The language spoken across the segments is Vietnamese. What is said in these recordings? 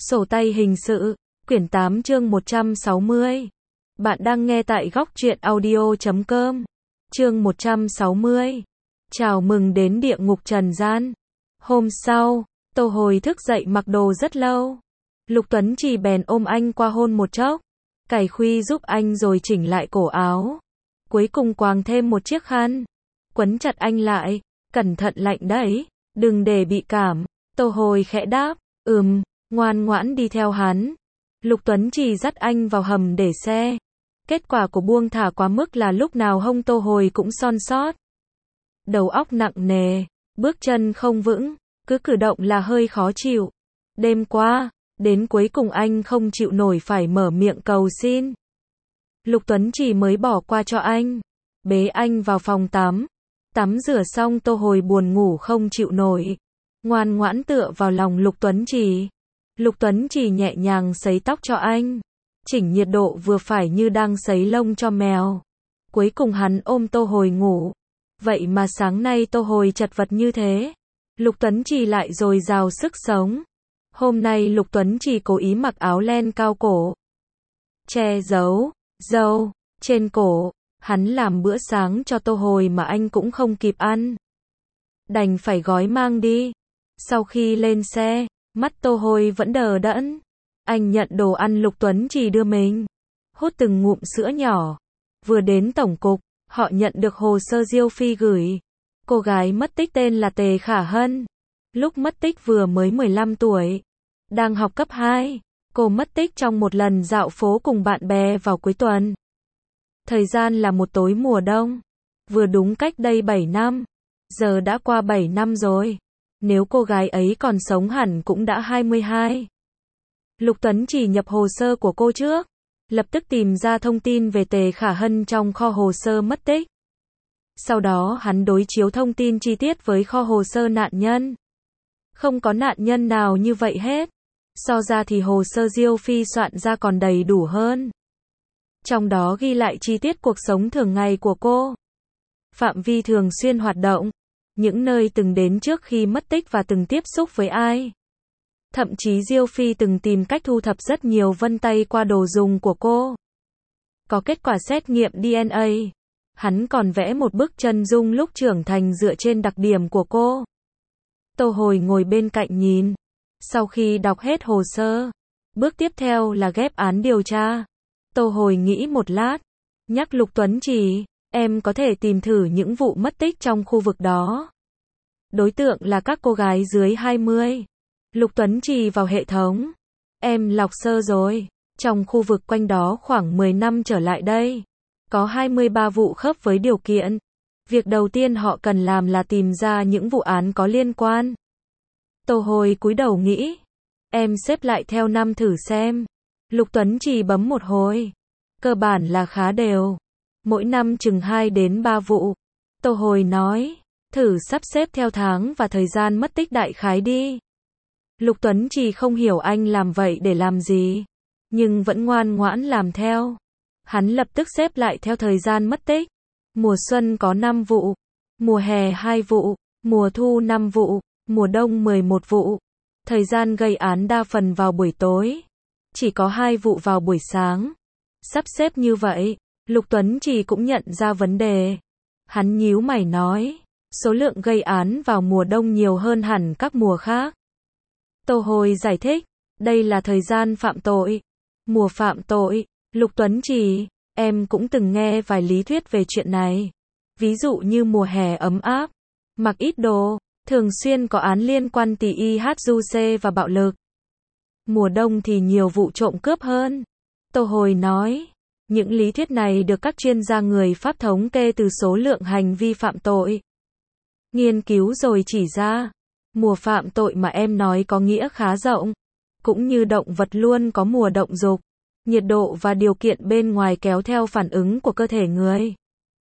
Sổ tay hình sự, quyển 8 chương 160. Bạn đang nghe tại góc truyện audio.com. Chương 160. Chào mừng đến địa ngục trần gian. Hôm sau, Tô Hồi thức dậy mặc đồ rất lâu. Lục Tuấn Trì bèn ôm anh qua hôn một chốc. Cải khuy giúp anh rồi chỉnh lại cổ áo. Cuối cùng quàng thêm một chiếc khăn. Quấn chặt anh lại. Cẩn thận lạnh đấy. Đừng để bị cảm. Tô Hồi khẽ đáp. Ngoan ngoãn đi theo hắn. Lục Tuấn Trì dắt anh vào hầm để xe. Kết quả của buông thả quá mức là lúc nào hông Tô Hồi cũng son sót. Đầu óc nặng nề, bước chân không vững, cứ cử động là hơi khó chịu. Đêm qua, đến cuối cùng anh không chịu nổi phải mở miệng cầu xin. Lục Tuấn Trì mới bỏ qua cho anh, bế anh vào phòng tắm. Tắm rửa xong Tô Hồi buồn ngủ không chịu nổi, ngoan ngoãn tựa vào lòng Lục Tuấn Trì. Lục Tuấn Trì nhẹ nhàng sấy tóc cho anh, chỉnh nhiệt độ vừa phải như đang sấy lông cho mèo. Cuối cùng hắn ôm Tô Hồi ngủ. Vậy mà sáng nay Tô Hồi chật vật như thế, Lục Tuấn Trì lại dồi dào sức sống. Hôm nay Lục Tuấn Trì cố ý mặc áo len cao cổ, che giấu râu trên cổ. Hắn làm bữa sáng cho Tô Hồi mà anh cũng không kịp ăn, đành phải gói mang đi. Sau khi lên xe, mắt Tô Hồi vẫn đờ đẫn. Anh nhận đồ ăn Lục Tuấn Trì đưa mình, hút từng ngụm sữa nhỏ. Vừa đến tổng cục, họ nhận được hồ sơ Diêu Phi gửi. Cô gái mất tích tên là Tề Khả Hân. Lúc mất tích vừa mới 15 tuổi, đang học cấp 2. Cô mất tích trong một lần dạo phố cùng bạn bè vào cuối tuần. Thời gian là một tối mùa đông, vừa đúng cách đây 7 năm. Giờ đã qua 7 năm rồi. Nếu cô gái ấy còn sống hẳn cũng đã 22. Lục Tuấn Trì nhập hồ sơ của cô trước, lập tức tìm ra thông tin về Tề Khả Hân trong kho hồ sơ mất tích. Sau đó hắn đối chiếu thông tin chi tiết với kho hồ sơ nạn nhân. Không có nạn nhân nào như vậy hết. So ra thì hồ sơ Diêu Phi soạn ra còn đầy đủ hơn. Trong đó ghi lại chi tiết cuộc sống thường ngày của cô, phạm vi thường xuyên hoạt động, những nơi từng đến trước khi mất tích và từng tiếp xúc với ai. Thậm chí Diêu Phi từng tìm cách thu thập rất nhiều vân tay qua đồ dùng của cô. Có kết quả xét nghiệm DNA. Hắn còn vẽ một bức chân dung lúc trưởng thành dựa trên đặc điểm của cô. Tô Hồi ngồi bên cạnh nhìn. Sau khi đọc hết hồ sơ, bước tiếp theo là ghép án điều tra. Tô Hồi nghĩ một lát, nhắc Lục Tuấn Trì, em có thể tìm thử những vụ mất tích trong khu vực đó. Đối tượng là các cô gái dưới 20. Lục Tuấn Trì vào hệ thống. Em lọc sơ rồi. Trong khu vực quanh đó khoảng 10 năm trở lại đây, có 23 vụ khớp với điều kiện. Việc đầu tiên họ cần làm là tìm ra những vụ án có liên quan. Tô Hồi cúi đầu nghĩ. Em xếp lại theo năm thử xem. Lục Tuấn Trì bấm một hồi. Cơ bản là khá đều. Mỗi năm chừng 2 đến 3 vụ. Tô Hồi nói. Thử sắp xếp theo tháng và thời gian mất tích đại khái đi. Lục Tuấn Trì không hiểu anh làm vậy để làm gì, nhưng vẫn ngoan ngoãn làm theo. Hắn lập tức xếp lại theo thời gian mất tích. Mùa xuân có 5 vụ, mùa hè 2 vụ, mùa thu 5 vụ, mùa đông 11 vụ. Thời gian gây án đa phần vào buổi tối, chỉ có 2 vụ vào buổi sáng. Sắp xếp như vậy, Lục Tuấn Trì cũng nhận ra vấn đề. Hắn nhíu mày nói, số lượng gây án vào mùa đông nhiều hơn hẳn các mùa khác. Tô Hồi giải thích, đây là thời gian phạm tội, mùa phạm tội. Lục Tuấn Trì, em cũng từng nghe vài lý thuyết về chuyện này. Ví dụ như mùa hè ấm áp, mặc ít đồ, thường xuyên có án liên quan tỉ y hát du xê và bạo lực. Mùa đông thì nhiều vụ trộm cướp hơn. Tô Hồi nói, những lý thuyết này được các chuyên gia người Pháp thống kê từ số lượng hành vi phạm tội. Nghiên cứu rồi chỉ ra, mùa phạm tội mà em nói có nghĩa khá rộng. Cũng như động vật luôn có mùa động dục. Nhiệt độ và điều kiện bên ngoài kéo theo phản ứng của cơ thể người.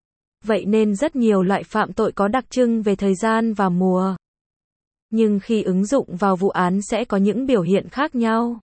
Vậy nên rất nhiều loại phạm tội có đặc trưng về thời gian và mùa. Nhưng khi ứng dụng vào vụ án sẽ có những biểu hiện khác nhau.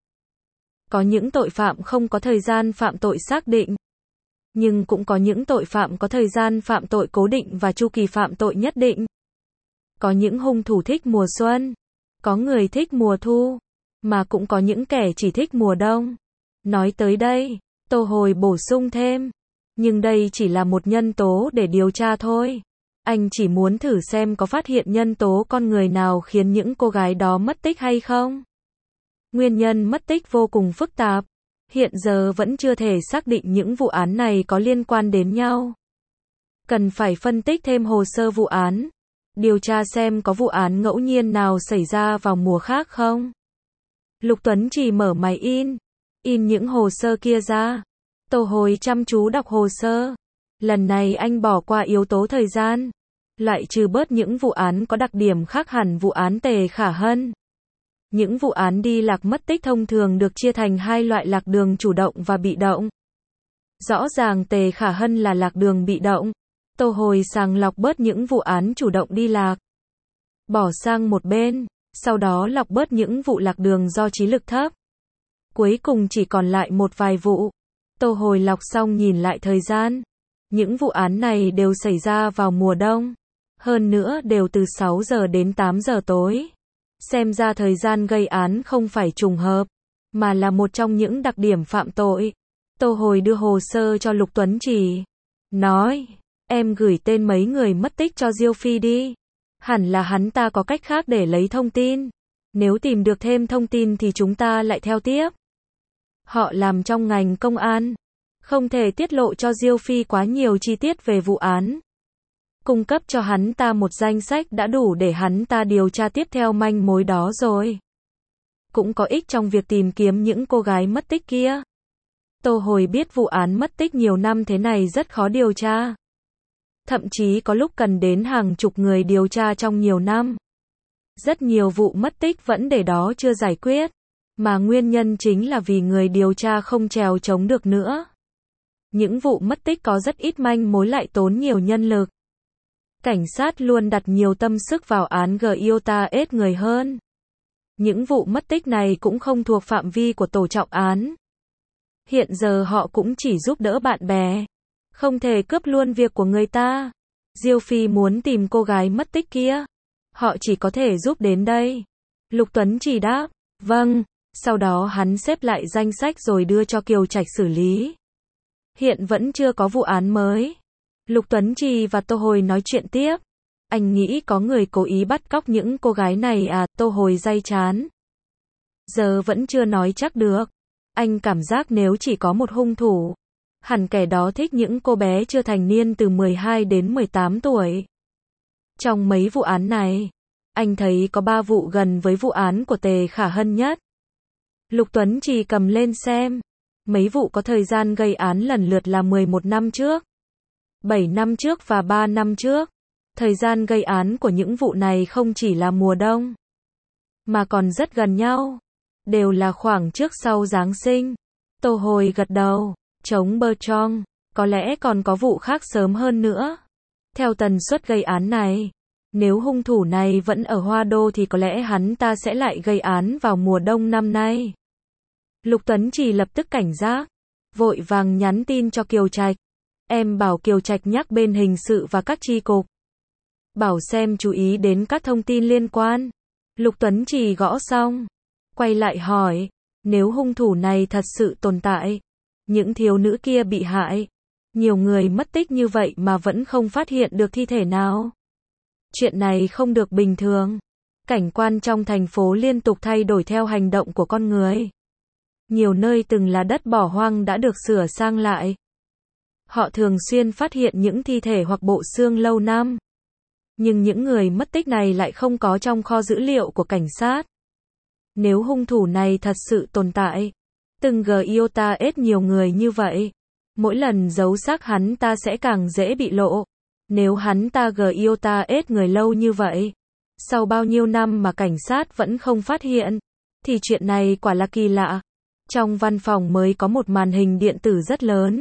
Có những tội phạm không có thời gian phạm tội xác định. Nhưng cũng có những tội phạm có thời gian phạm tội cố định và chu kỳ phạm tội nhất định. Có những hung thủ thích mùa xuân, có người thích mùa thu. mà cũng có những kẻ chỉ thích mùa đông. Nói tới đây, Tô Hồi bổ sung thêm, nhưng đây chỉ là một nhân tố để điều tra thôi. Anh chỉ muốn thử xem có phát hiện nhân tố con người nào khiến những cô gái đó mất tích hay không. Nguyên nhân mất tích vô cùng phức tạp. Hiện giờ vẫn chưa thể xác định những vụ án này có liên quan đến nhau. Cần phải phân tích thêm hồ sơ vụ án. Điều tra xem có vụ án ngẫu nhiên nào xảy ra vào mùa khác không. Lục Tuấn chỉ mở máy in những hồ sơ kia ra. Tô Hồi chăm chú đọc hồ sơ. Lần này anh bỏ qua yếu tố thời gian, loại trừ bớt những vụ án có đặc điểm khác hẳn vụ án Tề Khả Hân. Những vụ án đi lạc mất tích thông thường được chia thành hai loại lạc đường chủ động và bị động. Rõ ràng Tề Khả Hân là lạc đường bị động. Tô Hồi sàng lọc bớt những vụ án chủ động đi lạc, bỏ sang một bên, sau đó lọc bớt những vụ lạc đường do trí lực thấp. Cuối cùng chỉ còn lại một vài vụ. Tô Hồi lọc xong nhìn lại thời gian. Những vụ án này đều xảy ra vào mùa đông. Hơn nữa đều từ 6 giờ đến 8 giờ tối. Xem ra thời gian gây án không phải trùng hợp, mà là một trong những đặc điểm phạm tội. Tô Hồi đưa hồ sơ cho Lục Tuấn Chỉ. Nói, em gửi tên mấy người mất tích cho Diêu Phi đi. Hẳn là hắn ta có cách khác để lấy thông tin. Nếu tìm được thêm thông tin thì chúng ta lại theo tiếp. Họ làm trong ngành công an. Không thể tiết lộ cho Diêu Phi quá nhiều chi tiết về vụ án. Cung cấp cho hắn ta một danh sách đã đủ để hắn ta điều tra tiếp theo manh mối đó rồi. Cũng có ích trong việc tìm kiếm những cô gái mất tích kia. Tô Hồi biết vụ án mất tích nhiều năm thế này rất khó điều tra. Thậm chí có lúc cần đến hàng chục người điều tra trong nhiều năm. Rất nhiều vụ mất tích vẫn để đó chưa giải quyết. Mà nguyên nhân chính là vì người điều tra không trèo chống được nữa. Những vụ mất tích có rất ít manh mối lại tốn nhiều nhân lực. Cảnh sát luôn đặt nhiều tâm sức vào án Giota ít người hơn. Những vụ mất tích này cũng không thuộc phạm vi của tổ trọng án. Hiện giờ họ cũng chỉ giúp đỡ bạn bè. Không thể cướp luôn việc của người ta. Diêu Phi muốn tìm cô gái mất tích kia. Họ chỉ có thể giúp đến đây. Lục Tuấn chỉ đáp, vâng. Sau đó hắn xếp lại danh sách rồi đưa cho Kiều Trạch xử lý. Hiện vẫn chưa có vụ án mới. Lục Tuấn Trì và Tô Hồi nói chuyện tiếp. Anh nghĩ có người cố ý bắt cóc những cô gái này à? Tô Hồi day chán. Giờ vẫn chưa nói chắc được. Anh cảm giác nếu chỉ có một hung thủ, hẳn kẻ đó thích những cô bé chưa thành niên từ 12 đến 18 tuổi. Trong mấy vụ án này, anh thấy có 3 vụ gần với vụ án của Tề Khả Hân nhất. Lục Tuấn Trì cầm lên xem. Mấy vụ có thời gian gây án lần lượt là 11 năm trước, 7 năm trước và 3 năm trước. Thời gian gây án của những vụ này không chỉ là mùa đông, mà còn rất gần nhau. Đều là khoảng trước sau Giáng sinh. Tô Hồi gật đầu. Chống Bertrand. Có lẽ còn có vụ khác sớm hơn nữa. Theo tần suất gây án này, nếu hung thủ này vẫn ở Hoa Đô thì có lẽ hắn ta sẽ lại gây án vào mùa đông năm nay. Lục Tuấn chỉ lập tức cảnh giác. Vội vàng nhắn tin cho Kiều Trạch. Em bảo Kiều Trạch nhắc bên hình sự và các chi cục. Bảo xem chú ý đến các thông tin liên quan. Lục Tuấn chỉ gõ xong. Quay lại hỏi. Nếu hung thủ này thật sự tồn tại, những thiếu nữ kia bị hại, nhiều người mất tích như vậy mà vẫn không phát hiện được thi thể nào. Chuyện này không được bình thường. Cảnh quan trong thành phố liên tục thay đổi theo hành động của con người. Nhiều nơi từng là đất bỏ hoang đã được sửa sang lại. Họ thường xuyên phát hiện những thi thể hoặc bộ xương lâu năm. Nhưng những người mất tích này lại không có trong kho dữ liệu của cảnh sát. Nếu hung thủ này thật sự tồn tại, từng Giota ít nhiều người như vậy, mỗi lần giấu xác hắn ta sẽ càng dễ bị lộ. Nếu hắn ta Giota ít người lâu như vậy, sau bao nhiêu năm mà cảnh sát vẫn không phát hiện, thì chuyện này quả là kỳ lạ. Trong văn phòng mới có một màn hình điện tử rất lớn.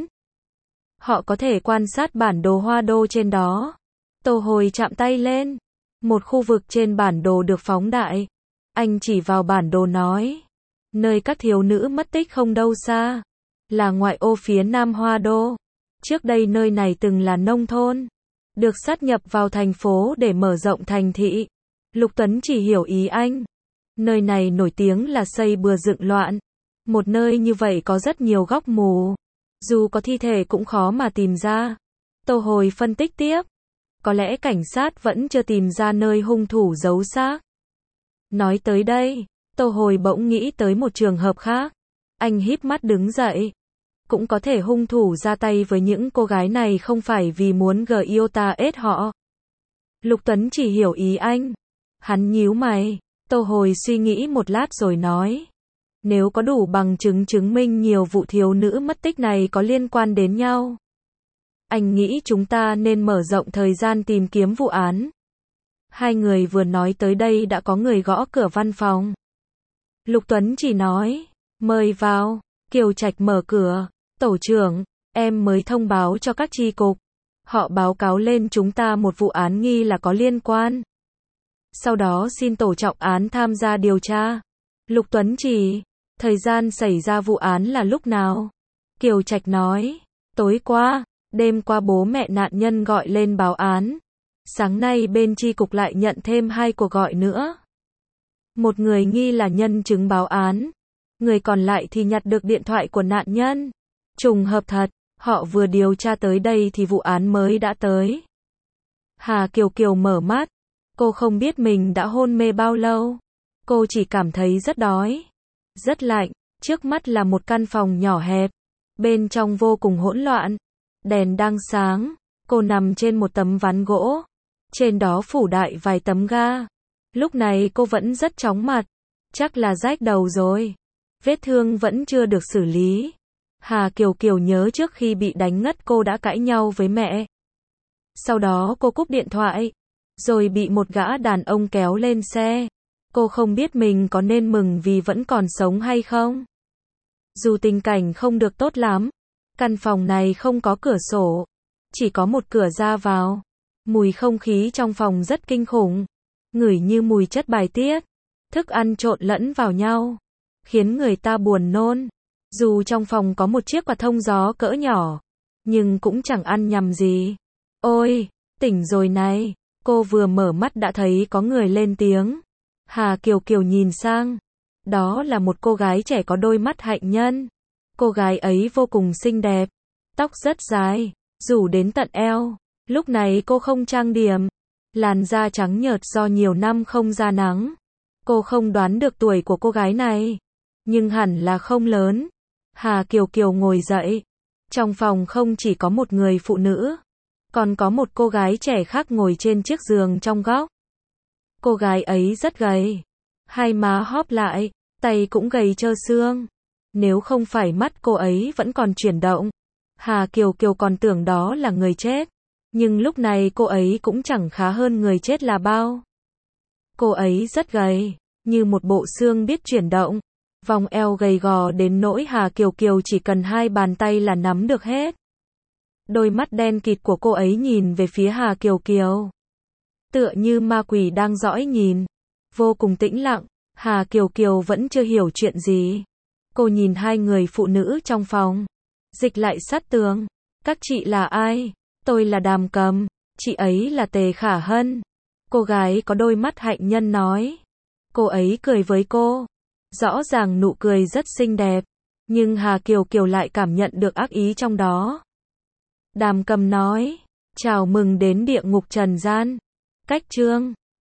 Họ có thể quan sát bản đồ Hoa Đô trên đó. Tô Hồi chạm tay lên. Một khu vực trên bản đồ được phóng đại. Anh chỉ vào bản đồ nói. Nơi các thiếu nữ mất tích không đâu xa. Là ngoại ô phía nam Hoa Đô. Trước đây nơi này từng là nông thôn. Được sát nhập vào thành phố để mở rộng thành thị. Lục Tuấn chỉ hiểu ý anh. Nơi này nổi tiếng là xây bừa dựng loạn. Một nơi như vậy có rất nhiều góc mù. Dù có thi thể cũng khó mà tìm ra. Tô Hồi phân tích tiếp. Có lẽ cảnh sát vẫn chưa tìm ra nơi hung thủ giấu xác. Nói tới đây, Tô Hồi bỗng nghĩ tới một trường hợp khác. Anh híp mắt đứng dậy. Cũng có thể hung thủ ra tay với những cô gái này không phải vì muốn GIOTA họ. Lục Tuấn chỉ hiểu ý anh. Hắn nhíu mày. Tô Hồi suy nghĩ một lát rồi nói. Nếu có đủ bằng chứng chứng minh nhiều vụ thiếu nữ mất tích này có liên quan đến nhau, anh nghĩ chúng ta nên mở rộng thời gian tìm kiếm vụ án. Hai người vừa nói tới đây đã có người gõ cửa văn phòng. Lục Tuấn chỉ nói, mời vào. Kiều Trạch mở cửa. Tổ trưởng, em mới thông báo cho các chi cục. Họ báo cáo lên chúng ta một vụ án nghi là có liên quan. Sau đó xin tổ trọng án tham gia điều tra. Lục Tuấn chỉ, thời gian xảy ra vụ án là lúc nào? Kiều Trạch nói, tối qua, đêm qua bố mẹ nạn nhân gọi lên báo án. Sáng nay bên chi cục lại nhận thêm 2 cuộc gọi nữa. Một người nghi là nhân chứng báo án. Người còn lại thì nhặt được điện thoại của nạn nhân. Trùng hợp thật, họ vừa điều tra tới đây thì vụ án mới đã tới. Hà Kiều Kiều mở mắt. Cô không biết mình đã hôn mê bao lâu. Cô chỉ cảm thấy rất đói, rất lạnh. Trước mắt là một căn phòng nhỏ hẹp. Bên trong vô cùng hỗn loạn. Đèn đang sáng. Cô nằm trên một tấm ván gỗ. Trên đó phủ đại vài tấm ga. Lúc này cô vẫn rất chóng mặt. Chắc là rách đầu rồi. Vết thương vẫn chưa được xử lý. Hà Kiều Kiều nhớ trước khi bị đánh ngất cô đã cãi nhau với mẹ. Sau đó cô cúp điện thoại. Rồi bị một gã đàn ông kéo lên xe. Cô không biết mình có nên mừng vì vẫn còn sống hay không. Dù tình cảnh không được tốt lắm. Căn phòng này không có cửa sổ. Chỉ có một cửa ra vào. Mùi không khí trong phòng rất kinh khủng. Ngửi như mùi chất bài tiết. Thức ăn trộn lẫn vào nhau. Khiến người ta buồn nôn. Dù trong phòng có một chiếc quạt thông gió cỡ nhỏ. Nhưng cũng chẳng ăn nhầm gì. Ôi, tỉnh rồi này. Cô vừa mở mắt đã thấy có người lên tiếng. Hà Kiều Kiều nhìn sang. Đó là một cô gái trẻ có đôi mắt hạnh nhân. Cô gái ấy vô cùng xinh đẹp. Tóc rất dài, rủ đến tận eo. Lúc này cô không trang điểm. Làn da trắng nhợt do nhiều năm không ra nắng. Cô không đoán được tuổi của cô gái này. Nhưng hẳn là không lớn. Hà Kiều Kiều ngồi dậy. Trong phòng không chỉ có một người phụ nữ. Còn có một cô gái trẻ khác ngồi trên chiếc giường trong góc. Cô gái ấy rất gầy. Hai má hóp lại. Tay cũng gầy trơ xương. Nếu không phải mắt cô ấy vẫn còn chuyển động. Hà Kiều Kiều còn tưởng đó là người chết. Nhưng lúc này cô ấy cũng chẳng khá hơn người chết là bao. Cô ấy rất gầy. Như một bộ xương biết chuyển động. Vòng eo gầy gò đến nỗi Hà Kiều Kiều chỉ cần 2 bàn tay là nắm được hết. Đôi mắt đen kịt của cô ấy nhìn về phía Hà Kiều Kiều. Tựa như ma quỷ đang dõi nhìn. Vô cùng tĩnh lặng. Hà Kiều Kiều vẫn chưa hiểu chuyện gì. Cô nhìn 2 người phụ nữ trong phòng. Dịch lại sát tường. Các chị là ai? Tôi là Đàm Cầm. Chị ấy là Tề Khả Hân. Cô gái có đôi mắt hạnh nhân nói. Cô ấy cười với cô. Rõ ràng nụ cười rất xinh đẹp. Nhưng Hà Kiều Kiều lại cảm nhận được ác ý trong đó. Đàm Cầm nói. Chào mừng đến địa ngục trần gian. Cách chương